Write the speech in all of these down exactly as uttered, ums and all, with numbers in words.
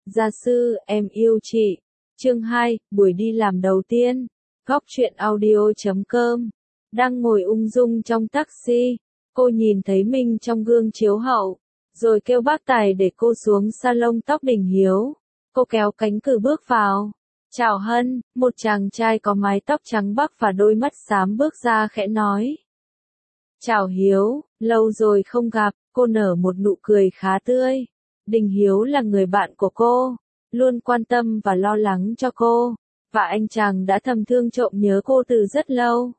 Gia sư, em yêu chị. Chương hai, buổi đi làm đầu tiên. Góc truyện audio chấm com. Đang ngồi ung dung trong taxi, cô nhìn thấy mình trong gương chiếu hậu, rồi kêu bác tài để cô xuống salon tóc Đình Hiếu. Cô kéo cánh cửa bước vào. Chào Hân, một chàng trai có mái tóc trắng bắc và đôi mắt xám bước ra khẽ nói. Chào Hiếu, lâu rồi không gặp, cô nở một nụ cười khá tươi. Đình Hiếu là người bạn của cô, luôn quan tâm và lo lắng cho cô, và anh chàng đã thầm thương trộm nhớ cô từ rất lâu.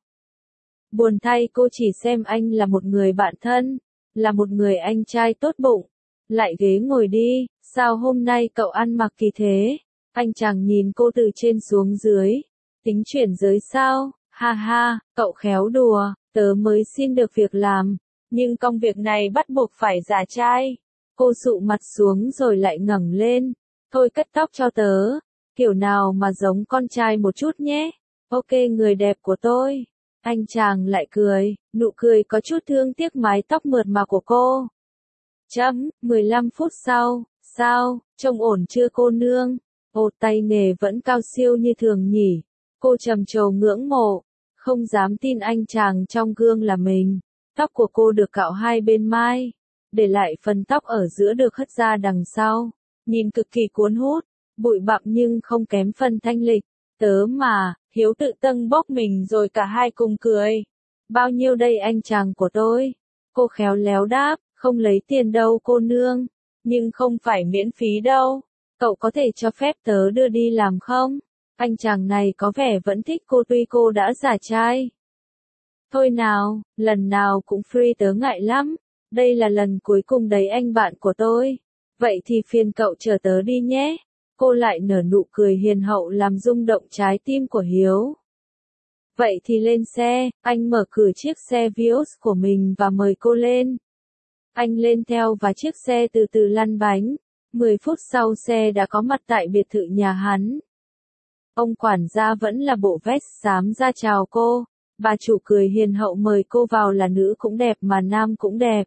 Buồn thay cô chỉ xem anh là một người bạn thân, là một người anh trai tốt bụng. Lại ghế ngồi đi, sao hôm nay cậu ăn mặc kỳ thế? Anh chàng nhìn cô từ trên xuống dưới. Tính chuyển giới sao? Ha ha, cậu khéo đùa, tớ mới xin được việc làm, nhưng công việc này bắt buộc phải giả trai. Cô sụ mặt xuống rồi lại ngẩng lên. Thôi cắt tóc cho tớ, kiểu nào mà giống con trai một chút nhé. Ok người đẹp của tôi. Anh chàng lại cười, nụ cười có chút thương tiếc mái tóc mượt mà của cô. Chấm, mười lăm phút sau, sao, trông ổn chưa cô nương? Ồ tay nghề vẫn cao siêu như thường nhỉ. Cô trầm trồ ngưỡng mộ, không dám tin anh chàng trong gương là mình. Tóc của cô được cạo hai bên mai, để lại phần tóc ở giữa được hất ra đằng sau, nhìn cực kỳ cuốn hút, bụi bặm nhưng không kém phần thanh lịch. Tớ mà, Hiếu tự tâng bốc mình rồi cả hai cùng cười. Bao nhiêu đây anh chàng của tôi? Cô khéo léo đáp, không lấy tiền đâu cô nương, nhưng không phải miễn phí đâu. Cậu có thể cho phép tớ đưa đi làm không? Anh chàng này có vẻ vẫn thích cô tuy cô đã giả trai. Thôi nào, lần nào cũng free tớ ngại lắm. Đây là lần cuối cùng đấy anh bạn của tôi. Vậy thì phiền cậu chờ tớ đi nhé. Cô lại nở nụ cười hiền hậu làm rung động trái tim của Hiếu. Vậy thì lên xe, anh mở cửa chiếc xe Vios của mình và mời cô lên. Anh lên theo và chiếc xe từ từ lăn bánh. Mười phút sau xe đã có mặt tại biệt thự nhà hắn. Ông quản gia vẫn là bộ vest xám ra chào cô. Bà chủ cười hiền hậu mời cô vào là nữ cũng đẹp mà nam cũng đẹp.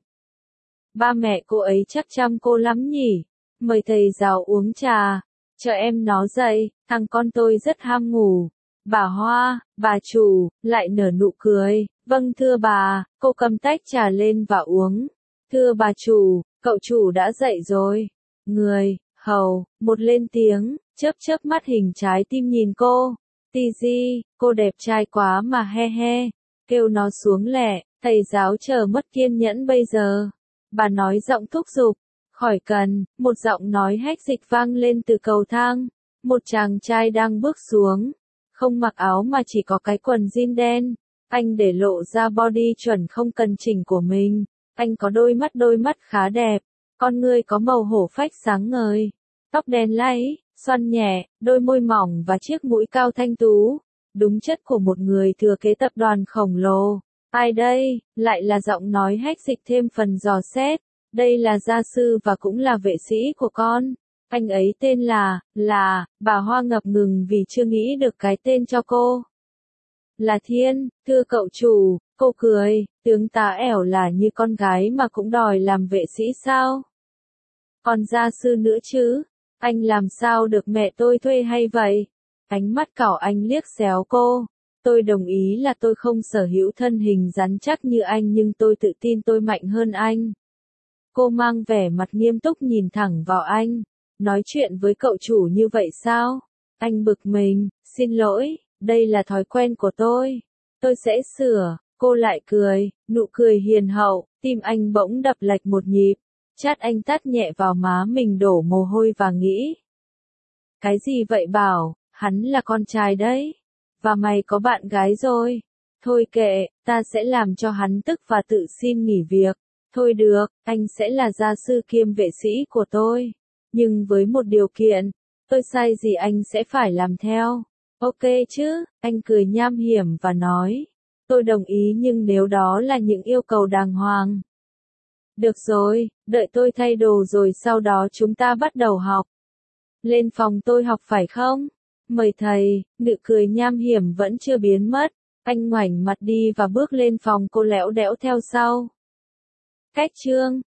Ba mẹ cô ấy chắc chăm cô lắm nhỉ. Mời thầy giáo uống trà. Cho em nó dậy, thằng con tôi rất ham ngủ. Bà Hoa, bà chủ, lại nở nụ cười. Vâng thưa bà, cô cầm tách trà lên và uống. Thưa bà chủ, cậu chủ đã dậy rồi. Người, hầu, một lên tiếng, chớp chớp mắt hình trái tim nhìn cô. Tizi, cô đẹp trai quá mà he he. Kêu nó xuống lẹ, thầy giáo chờ mất kiên nhẫn bây giờ. Bà nói giọng thúc giục. Khỏi cần, một giọng nói hách dịch vang lên từ cầu thang. Một chàng trai đang bước xuống. Không mặc áo mà chỉ có cái quần jean đen. Anh để lộ ra body chuẩn không cần chỉnh của mình. Anh có đôi mắt đôi mắt khá đẹp. Con ngươi có màu hổ phách sáng ngời. Tóc đen láy, xoăn nhẹ, đôi môi mỏng và chiếc mũi cao thanh tú. Đúng chất của một người thừa kế tập đoàn khổng lồ. Ai đây? Lại là giọng nói hách dịch thêm phần dò xét. Đây là gia sư và cũng là vệ sĩ của con. Anh ấy tên là, là, bà Hoa ngập ngừng vì chưa nghĩ được cái tên cho cô. Là Thiên, thưa cậu chủ, cô cười, tướng tá ẻo là như con gái mà cũng đòi làm vệ sĩ sao? Còn gia sư nữa chứ, anh làm sao được mẹ tôi thuê hay vậy? Ánh mắt cảo anh liếc xéo cô. Tôi đồng ý là tôi không sở hữu thân hình rắn chắc như anh nhưng tôi tự tin tôi mạnh hơn anh. Cô mang vẻ mặt nghiêm túc nhìn thẳng vào anh. Nói chuyện với cậu chủ như vậy sao? Anh bực mình, xin lỗi, đây là thói quen của tôi. Tôi sẽ sửa, cô lại cười, nụ cười hiền hậu, tim anh bỗng đập lệch một nhịp. Chát anh tát nhẹ vào má mình đổ mồ hôi và nghĩ. Cái gì vậy Bảo, hắn là con trai đấy. Và mày có bạn gái rồi. Thôi kệ, ta sẽ làm cho hắn tức và tự xin nghỉ việc. Thôi được, anh sẽ là gia sư kiêm vệ sĩ của tôi. Nhưng với một điều kiện, tôi sai gì anh sẽ phải làm theo. Ok chứ, anh cười nham hiểm và nói. Tôi đồng ý nhưng nếu đó là những yêu cầu đàng hoàng. Được rồi, đợi tôi thay đồ rồi sau đó chúng ta bắt đầu học. Lên phòng tôi học phải không? Mời thầy, nụ cười nham hiểm vẫn chưa biến mất. Anh ngoảnh mặt đi và bước lên phòng cô lẽo đẽo theo sau. Cách chương